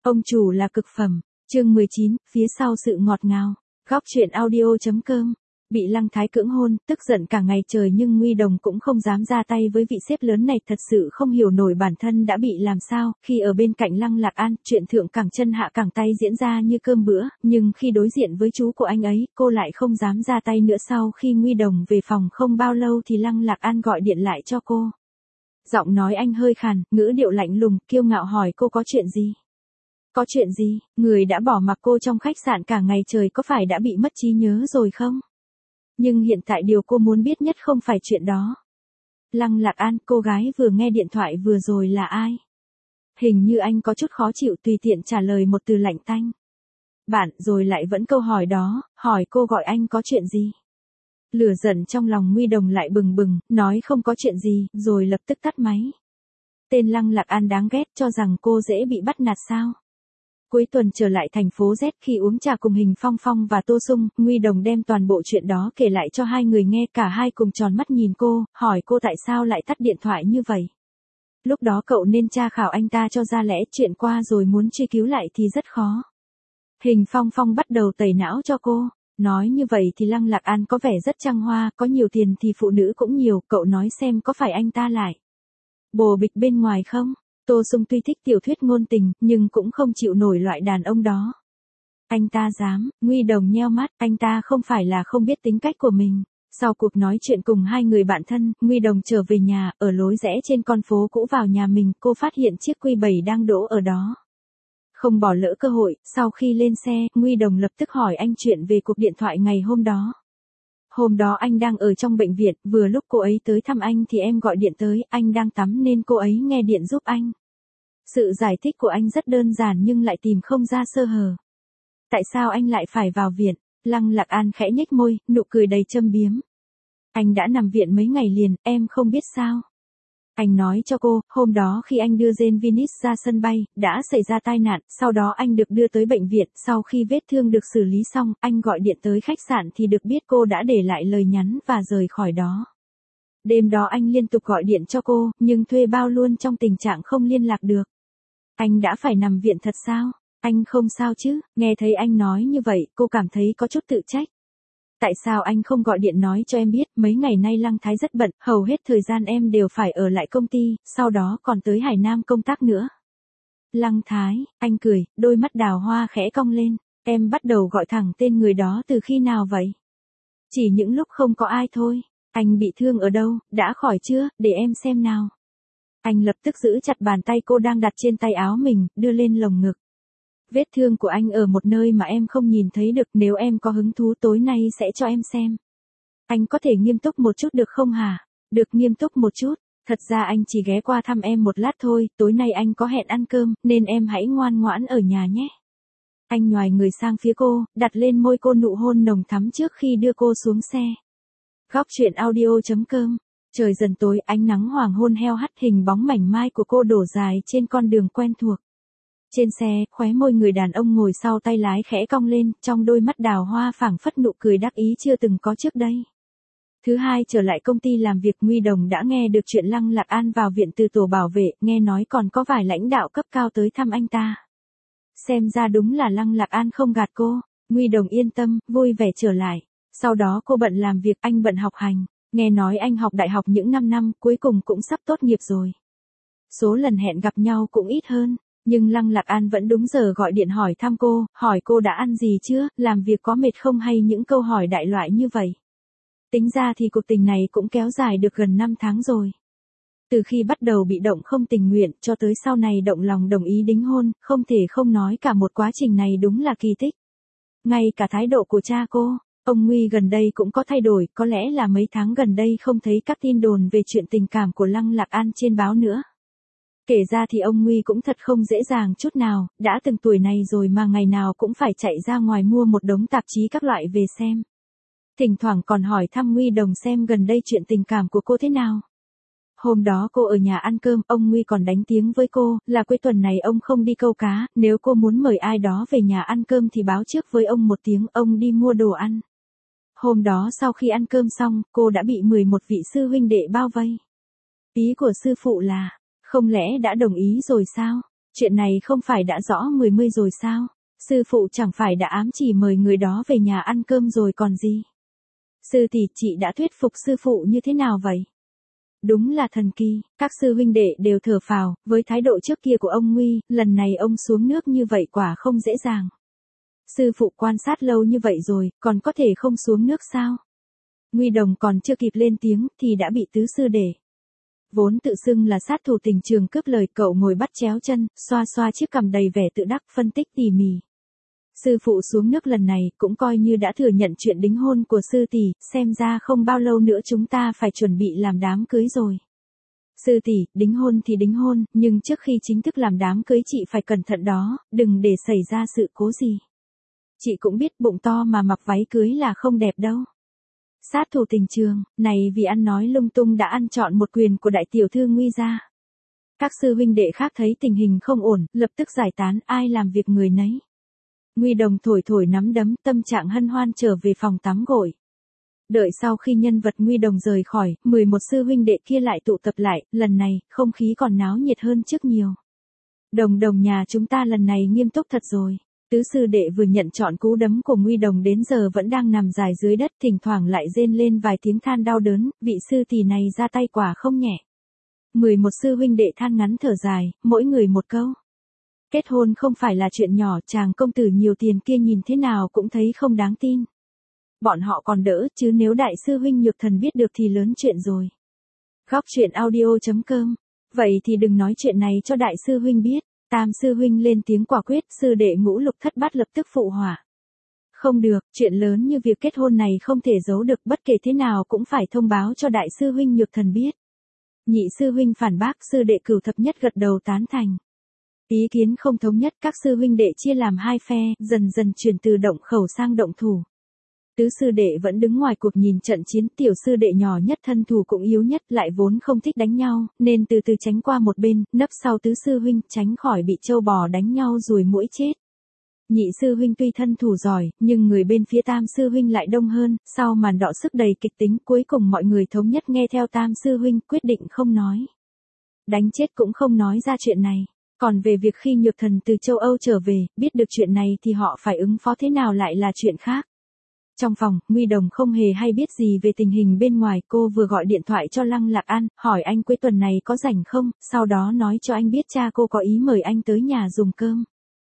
Ông chủ là cực phẩm. Chương 19, phía sau sự ngọt ngào. Góc truyện audio.com. Bị Lăng Thái cưỡng hôn, tức giận cả ngày trời nhưng Nguy Đồng cũng không dám ra tay với vị sếp lớn này, thật sự không hiểu nổi bản thân đã bị làm sao. Khi ở bên cạnh Lăng Lạc An, chuyện thượng cẳng chân hạ cẳng tay diễn ra như cơm bữa, nhưng khi đối diện với chú của anh ấy, cô lại không dám ra tay nữa. Sau khi Nguy Đồng về phòng không bao lâu thì Lăng Lạc An gọi điện lại cho cô. Giọng nói anh hơi khàn, ngữ điệu lạnh lùng, kiêu ngạo hỏi cô có chuyện gì. Có chuyện gì, người đã bỏ mặc cô trong khách sạn cả ngày trời có phải đã bị mất trí nhớ rồi không? Nhưng hiện tại điều cô muốn biết nhất không phải chuyện đó. Lăng Lạc An, cô gái vừa nghe điện thoại vừa rồi là ai? Hình như anh có chút khó chịu tùy tiện trả lời một từ lạnh tanh. Bạn, rồi lại vẫn câu hỏi đó, hỏi cô gọi anh có chuyện gì? Lửa giận trong lòng Nguy Đồng lại bừng bừng, nói không có chuyện gì, rồi lập tức tắt máy. Tên Lăng Lạc An đáng ghét, cho rằng cô dễ bị bắt nạt sao? Cuối tuần trở lại thành phố Z khi uống trà cùng Hình Phong Phong và Tô Sung, Nguy Đồng đem toàn bộ chuyện đó kể lại cho hai người nghe, cả hai cùng tròn mắt nhìn cô, hỏi cô tại sao lại tắt điện thoại như vậy. Lúc đó cậu nên tra khảo anh ta cho ra lẽ, chuyện qua rồi muốn truy cứu lại thì rất khó. Hình Phong Phong bắt đầu tẩy não cho cô, nói như vậy thì Lăng Lạc An có vẻ rất trăng hoa, có nhiều tiền thì phụ nữ cũng nhiều, cậu nói xem có phải anh ta lại bồ bịch bên ngoài không? Tô Sung tuy thích tiểu thuyết ngôn tình, nhưng cũng không chịu nổi loại đàn ông đó. Anh ta dám, Nguy Đồng nheo mắt, anh ta không phải là không biết tính cách của mình. Sau cuộc nói chuyện cùng hai người bạn thân, Nguy Đồng trở về nhà, ở lối rẽ trên con phố cũ vào nhà mình, cô phát hiện chiếc Q7 đang đỗ ở đó. Không bỏ lỡ cơ hội, sau khi lên xe, Nguy Đồng lập tức hỏi anh chuyện về cuộc điện thoại ngày hôm đó. Hôm đó anh đang ở trong bệnh viện, vừa lúc cô ấy tới thăm anh thì em gọi điện tới, anh đang tắm nên cô ấy nghe điện giúp anh. Sự giải thích của anh rất đơn giản nhưng lại tìm không ra sơ hở. Tại sao anh lại phải vào viện? Lăng Lạc An khẽ nhếch môi, nụ cười đầy châm biếm. Anh đã nằm viện mấy ngày liền, em không biết sao. Anh nói cho cô, hôm đó khi anh đưa Jane Vinis ra sân bay, đã xảy ra tai nạn, sau đó anh được đưa tới bệnh viện, sau khi vết thương được xử lý xong, anh gọi điện tới khách sạn thì được biết cô đã để lại lời nhắn và rời khỏi đó. Đêm đó anh liên tục gọi điện cho cô, nhưng thuê bao luôn trong tình trạng không liên lạc được. Anh đã phải nằm viện thật sao? Anh không sao chứ? Nghe thấy anh nói như vậy, cô cảm thấy có chút tự trách. Tại sao anh không gọi điện nói cho em biết, mấy ngày nay Lăng Thái rất bận, hầu hết thời gian em đều phải ở lại công ty, sau đó còn tới Hải Nam công tác nữa. Lăng Thái, anh cười, đôi mắt đào hoa khẽ cong lên, em bắt đầu gọi thẳng tên người đó từ khi nào vậy? Chỉ những lúc không có ai thôi. Anh bị thương ở đâu, đã khỏi chưa, để em xem nào. Anh lập tức giữ chặt bàn tay cô đang đặt trên tay áo mình, đưa lên lồng ngực. Vết thương của anh ở một nơi mà em không nhìn thấy được, nếu em có hứng thú tối nay sẽ cho em xem. Anh có thể nghiêm túc một chút được không hả? Được, nghiêm túc một chút. Thật ra anh chỉ ghé qua thăm em một lát thôi, tối nay anh có hẹn ăn cơm, nên em hãy ngoan ngoãn ở nhà nhé. Anh nhoài người sang phía cô, đặt lên môi cô nụ hôn nồng thắm trước khi đưa cô xuống xe. Góc truyện audio.com. Trời dần tối, ánh nắng hoàng hôn heo hắt, hình bóng mảnh mai của cô đổ dài trên con đường quen thuộc. Trên xe, khóe môi người đàn ông ngồi sau tay lái khẽ cong lên, trong đôi mắt đào hoa phảng phất nụ cười đắc ý chưa từng có trước đây. Thứ hai trở lại công ty làm việc, Nguy Đồng đã nghe được chuyện Lăng Lạc An vào viện từ tổ bảo vệ, nghe nói còn có vài lãnh đạo cấp cao tới thăm anh ta. Xem ra đúng là Lăng Lạc An không gạt cô, Nguy Đồng yên tâm, vui vẻ trở lại. Sau đó cô bận làm việc, anh bận học hành, nghe nói anh học đại học những 5 năm, cuối cùng cũng sắp tốt nghiệp rồi. Số lần hẹn gặp nhau cũng ít hơn. Nhưng Lăng Lạc An vẫn đúng giờ gọi điện hỏi thăm cô, hỏi cô đã ăn gì chưa, làm việc có mệt không hay những câu hỏi đại loại như vậy. Tính ra thì cuộc tình này cũng kéo dài được gần 5 tháng rồi. Từ khi bắt đầu bị động không tình nguyện cho tới sau này động lòng đồng ý đính hôn, không thể không nói cả một quá trình này đúng là kỳ tích. Ngay cả thái độ của cha cô, ông Nguy gần đây cũng có thay đổi, có lẽ là mấy tháng gần đây không thấy các tin đồn về chuyện tình cảm của Lăng Lạc An trên báo nữa. Kể ra thì ông Nguy cũng thật không dễ dàng chút nào, đã từng tuổi này rồi mà ngày nào cũng phải chạy ra ngoài mua một đống tạp chí các loại về xem. Thỉnh thoảng còn hỏi thăm Nguy Đồng xem gần đây chuyện tình cảm của cô thế nào. Hôm đó cô ở nhà ăn cơm, ông Nguy còn đánh tiếng với cô, là cuối tuần này ông không đi câu cá, nếu cô muốn mời ai đó về nhà ăn cơm thì báo trước với ông một tiếng, ông đi mua đồ ăn. Hôm đó sau khi ăn cơm xong, cô đã bị 11 vị sư huynh đệ bao vây. Ý của sư phụ là, không lẽ đã đồng ý rồi sao? Chuyện này không phải đã rõ mười mươi rồi sao? Sư phụ chẳng phải đã ám chỉ mời người đó về nhà ăn cơm rồi còn gì? Sư tỷ, chị đã thuyết phục sư phụ như thế nào vậy? Đúng là thần kỳ, các sư huynh đệ đều thở phào, với thái độ trước kia của ông Nguy, lần này ông xuống nước như vậy quả không dễ dàng. Sư phụ quan sát lâu như vậy rồi, còn có thể không xuống nước sao? Nguy Đồng còn chưa kịp lên tiếng thì đã bị tứ sư đệ. Vốn tự xưng là sát thủ tình trường cướp lời, cậu ngồi bắt chéo chân, xoa xoa chiếc cằm đầy vẻ tự đắc, phân tích tỉ mỉ. Sư phụ xuống nước lần này cũng coi như đã thừa nhận chuyện đính hôn của sư tỷ, xem ra không bao lâu nữa chúng ta phải chuẩn bị làm đám cưới rồi. Sư tỷ, đính hôn thì đính hôn, nhưng trước khi chính thức làm đám cưới chị phải cẩn thận đó, đừng để xảy ra sự cố gì. Chị cũng biết bụng to mà mặc váy cưới là không đẹp đâu. Sát thủ tình trường, này vì ăn nói lung tung đã ăn trọn một quyền của đại tiểu thư Nguy gia. Các sư huynh đệ khác thấy tình hình không ổn, lập tức giải tán, ai làm việc người nấy. Nguy Đồng thổi thổi nắm đấm, tâm trạng hân hoan trở về phòng tắm gội. Đợi sau khi nhân vật Nguy Đồng rời khỏi, 11 sư huynh đệ kia lại tụ tập lại, lần này, không khí còn náo nhiệt hơn trước nhiều. Đồng Đồng nhà chúng ta lần này nghiêm túc thật rồi. Tứ sư đệ vừa nhận trọn cú đấm của Nguy Đồng đến giờ vẫn đang nằm dài dưới đất, thỉnh thoảng lại rên lên vài tiếng than đau đớn, vị sư tỷ này ra tay quả không nhẹ. 11 sư huynh đệ than ngắn thở dài, mỗi người một câu. Kết hôn không phải là chuyện nhỏ, chàng công tử nhiều tiền kia nhìn thế nào cũng thấy không đáng tin. Bọn họ còn đỡ, chứ nếu đại sư huynh Nhược Thần biết được thì lớn chuyện rồi. Góc truyện audio.com. Vậy thì đừng nói chuyện này cho đại sư huynh biết. Tam sư huynh lên tiếng quả quyết, sư đệ Ngũ Lục Thất Bát lập tức phụ họa. Không được, chuyện lớn như việc kết hôn này không thể giấu được, bất kể thế nào cũng phải thông báo cho đại sư huynh Nhược Thần biết. Nhị sư huynh phản bác, sư đệ Cửu Thập Nhất gật đầu tán thành. Ý kiến không thống nhất, các sư huynh đệ chia làm hai phe, dần dần chuyển từ động khẩu sang động thủ. Tứ sư đệ vẫn đứng ngoài cuộc nhìn trận chiến, tiểu sư đệ nhỏ nhất thân thủ cũng yếu nhất, lại vốn không thích đánh nhau, nên từ từ tránh qua một bên, nấp sau tứ sư huynh, tránh khỏi bị trâu bò đánh nhau ruồi muỗi chết. Nhị sư huynh tuy thân thủ giỏi, nhưng người bên phía tam sư huynh lại đông hơn, sau màn đọ sức đầy kịch tính, cuối cùng mọi người thống nhất nghe theo tam sư huynh, quyết định không nói. Đánh chết cũng không nói ra chuyện này. Còn về việc khi Nhược Thần từ châu Âu trở về, biết được chuyện này thì họ phải ứng phó thế nào lại là chuyện khác. Trong phòng, Nguy Đồng không hề hay biết gì về tình hình bên ngoài, cô vừa gọi điện thoại cho Lăng Lạc An, hỏi anh cuối tuần này có rảnh không, sau đó nói cho anh biết cha cô có ý mời anh tới nhà dùng cơm.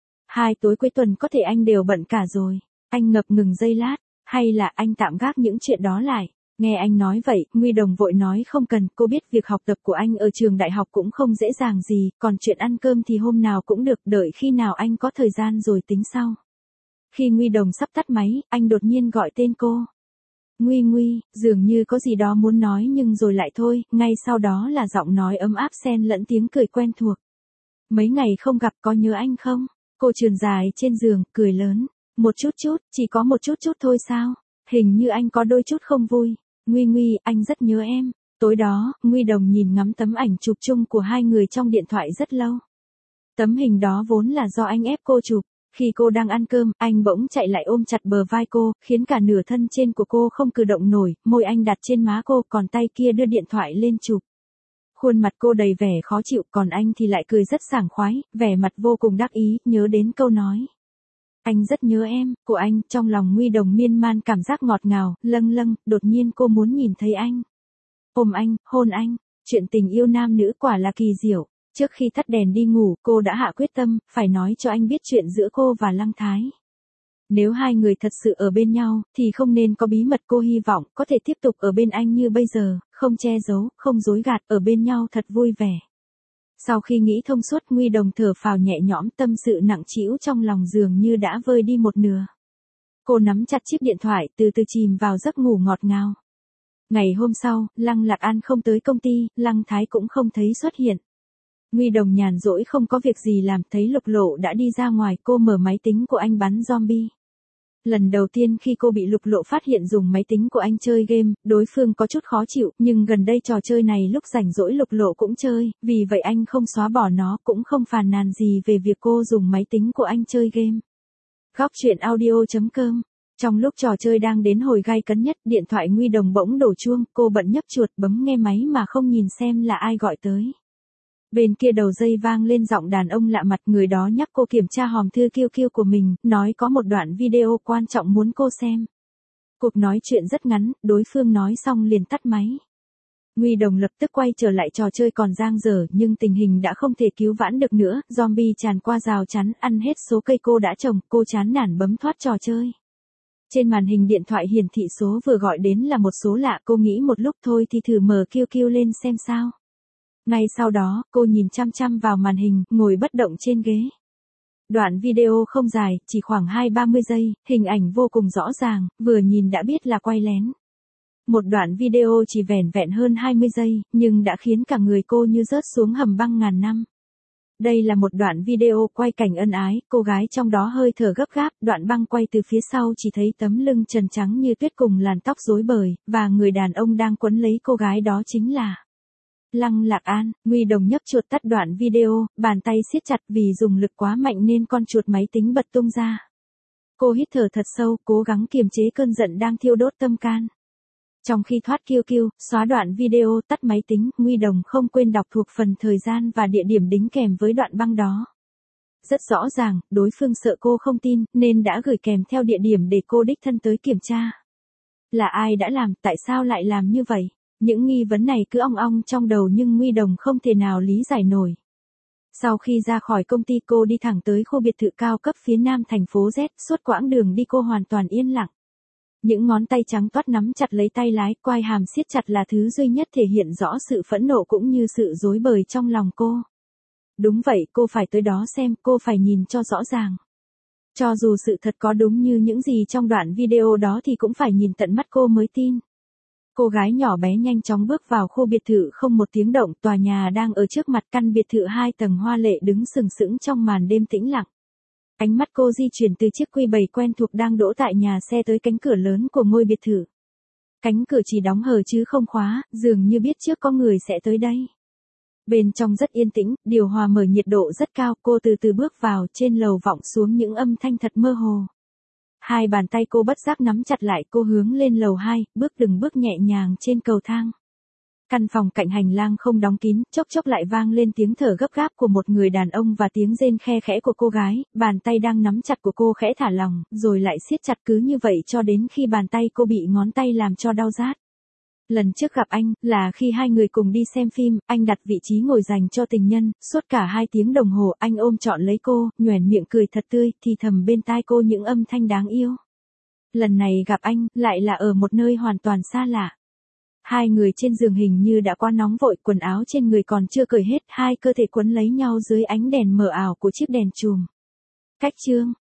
2 tối cuối tuần có thể anh đều bận cả rồi. Anh ngập ngừng giây lát, hay là anh tạm gác những chuyện đó lại. Nghe anh nói vậy, Nguy Đồng vội nói không cần, cô biết việc học tập của anh ở trường đại học cũng không dễ dàng gì, còn chuyện ăn cơm thì hôm nào cũng được, đợi khi nào anh có thời gian rồi tính sau. Khi Nguy Đồng sắp tắt máy, anh đột nhiên gọi tên cô. Nguy Nguy, dường như có gì đó muốn nói nhưng rồi lại thôi, ngay sau đó là giọng nói ấm áp xen lẫn tiếng cười quen thuộc. Mấy ngày không gặp, có nhớ anh không? Cô trườn dài trên giường, cười lớn. Một chút, chỉ có một chút thôi sao? Hình như anh có đôi chút không vui. Nguy Nguy, anh rất nhớ em. Tối đó, Nguy Đồng nhìn ngắm tấm ảnh chụp chung của hai người trong điện thoại rất lâu. Tấm hình đó vốn là do anh ép cô chụp. Khi cô đang ăn cơm, anh bỗng chạy lại ôm chặt bờ vai cô, khiến cả nửa thân trên của cô không cử động nổi, môi anh đặt trên má cô, còn tay kia đưa điện thoại lên chụp. Khuôn mặt cô đầy vẻ khó chịu, còn anh thì lại cười rất sảng khoái, vẻ mặt vô cùng đắc ý, nhớ đến câu nói. Anh rất nhớ em, của anh, trong lòng Nguy Đồng miên man cảm giác ngọt ngào, lâng, đột nhiên cô muốn nhìn thấy anh. Ôm anh, hôn anh, chuyện tình yêu nam nữ quả là kỳ diệu. Trước khi tắt đèn đi ngủ, cô đã hạ quyết tâm, phải nói cho anh biết chuyện giữa cô và Lăng Thái. Nếu hai người thật sự ở bên nhau, thì không nên có bí mật, cô hy vọng có thể tiếp tục ở bên anh như bây giờ, không che giấu, không dối gạt, ở bên nhau thật vui vẻ. Sau khi nghĩ thông suốt, Nguy Đồng thở phào nhẹ nhõm, tâm sự nặng trĩu trong lòng dường như đã vơi đi một nửa. Cô nắm chặt chiếc điện thoại, từ từ chìm vào giấc ngủ ngọt ngào. Ngày hôm sau, Lăng Lạc An không tới công ty, Lăng Thái cũng không thấy xuất hiện. Nguy Đồng nhàn rỗi không có việc gì làm, thấy Lục Lộ đã đi ra ngoài, cô mở máy tính của anh bắn zombie. Lần đầu tiên khi cô bị Lục Lộ phát hiện dùng máy tính của anh chơi game, đối phương có chút khó chịu, nhưng gần đây trò chơi này lúc rảnh rỗi Lục Lộ cũng chơi, vì vậy anh không xóa bỏ nó, cũng không phàn nàn gì về việc cô dùng máy tính của anh chơi game. Góc truyện audio.com. Trong lúc trò chơi đang đến hồi gay cấn nhất, điện thoại Nguy Đồng bỗng đổ chuông, cô bận nhấp chuột bấm nghe máy mà không nhìn xem là ai gọi tới. Bên kia đầu dây vang lên giọng đàn ông lạ mặt, người đó nhắc cô kiểm tra hòm thư QQ của mình, nói có một đoạn video quan trọng muốn cô xem. Cuộc nói chuyện rất ngắn, đối phương nói xong liền tắt máy. Nguy Đồng lập tức quay trở lại trò chơi còn dang dở, nhưng tình hình đã không thể cứu vãn được nữa, zombie tràn qua rào chắn ăn hết số cây cô đã trồng, cô chán nản bấm thoát trò chơi. Trên màn hình điện thoại hiển thị số vừa gọi đến là một số lạ, cô nghĩ một lúc thôi thì thử mở QQ lên xem sao. Ngay sau đó, cô nhìn chăm chăm vào màn hình, ngồi bất động trên ghế. Đoạn video không dài, chỉ khoảng 20-30 giây, hình ảnh vô cùng rõ ràng, vừa nhìn đã biết là quay lén. Một đoạn video chỉ vẻn vẹn hơn 20 giây, nhưng đã khiến cả người cô như rớt xuống hầm băng ngàn năm. Đây là một đoạn video quay cảnh ân ái, cô gái trong đó hơi thở gấp gáp, đoạn băng quay từ phía sau chỉ thấy tấm lưng trần trắng như tuyết cùng làn tóc rối bời, và người đàn ông đang quấn lấy cô gái đó chính là Lăng Lạc An. Nguy Đồng nhấp chuột tắt đoạn video, bàn tay siết chặt vì dùng lực quá mạnh nên con chuột máy tính bật tung ra. Cô hít thở thật sâu, cố gắng kiềm chế cơn giận đang thiêu đốt tâm can. Trong khi thoát QQ, xóa đoạn video, tắt máy tính, Nguy Đồng không quên đọc thuộc phần thời gian và địa điểm đính kèm với đoạn băng đó. Rất rõ ràng, đối phương sợ cô không tin, nên đã gửi kèm theo địa điểm để cô đích thân tới kiểm tra. Là ai đã làm, tại sao lại làm như vậy? Những nghi vấn này cứ ong ong trong đầu nhưng Nguy Đồng không thể nào lý giải nổi. Sau khi ra khỏi công ty cô đi thẳng tới khu biệt thự cao cấp phía nam thành phố Z, suốt quãng đường đi cô hoàn toàn yên lặng. Những ngón tay trắng toát nắm chặt lấy tay lái, quai hàm siết chặt là thứ duy nhất thể hiện rõ sự phẫn nộ cũng như sự rối bời trong lòng cô. Đúng vậy, cô phải tới đó xem, cô phải nhìn cho rõ ràng. Cho dù sự thật có đúng như những gì trong đoạn video đó thì cũng phải nhìn tận mắt cô mới tin. Cô gái nhỏ bé nhanh chóng bước vào khu biệt thự không một tiếng động, tòa nhà đang ở trước mặt, căn biệt thự 2 tầng hoa lệ đứng sừng sững trong màn đêm tĩnh lặng. Ánh mắt cô di chuyển từ chiếc Q7 quen thuộc đang đỗ tại nhà xe tới cánh cửa lớn của ngôi biệt thự. Cánh cửa chỉ đóng hờ chứ không khóa, dường như biết trước có người sẽ tới đây. Bên trong rất yên tĩnh, điều hòa mở nhiệt độ rất cao, cô từ từ bước vào, trên lầu vọng xuống những âm thanh thật mơ hồ. Hai bàn tay cô bất giác nắm chặt lại, cô hướng lên lầu 2, bước từng bước nhẹ nhàng trên cầu thang. Căn phòng cạnh hành lang không đóng kín, chốc chốc lại vang lên tiếng thở gấp gáp của một người đàn ông và tiếng rên khe khẽ của cô gái, bàn tay đang nắm chặt của cô khẽ thả lỏng, rồi lại siết chặt cứ như vậy cho đến khi bàn tay cô bị ngón tay làm cho đau rát. Lần trước gặp anh, là khi hai người cùng đi xem phim, anh đặt vị trí ngồi dành cho tình nhân, suốt cả 2 tiếng đồng hồ anh ôm trọn lấy cô, nhoẻn miệng cười thật tươi, thì thầm bên tai cô những âm thanh đáng yêu. Lần này gặp anh, lại là ở một nơi hoàn toàn xa lạ. Hai người trên giường hình như đã quá nóng vội, quần áo trên người còn chưa cởi hết, hai cơ thể quấn lấy nhau dưới ánh đèn mờ ảo của chiếc đèn chùm. Cách chương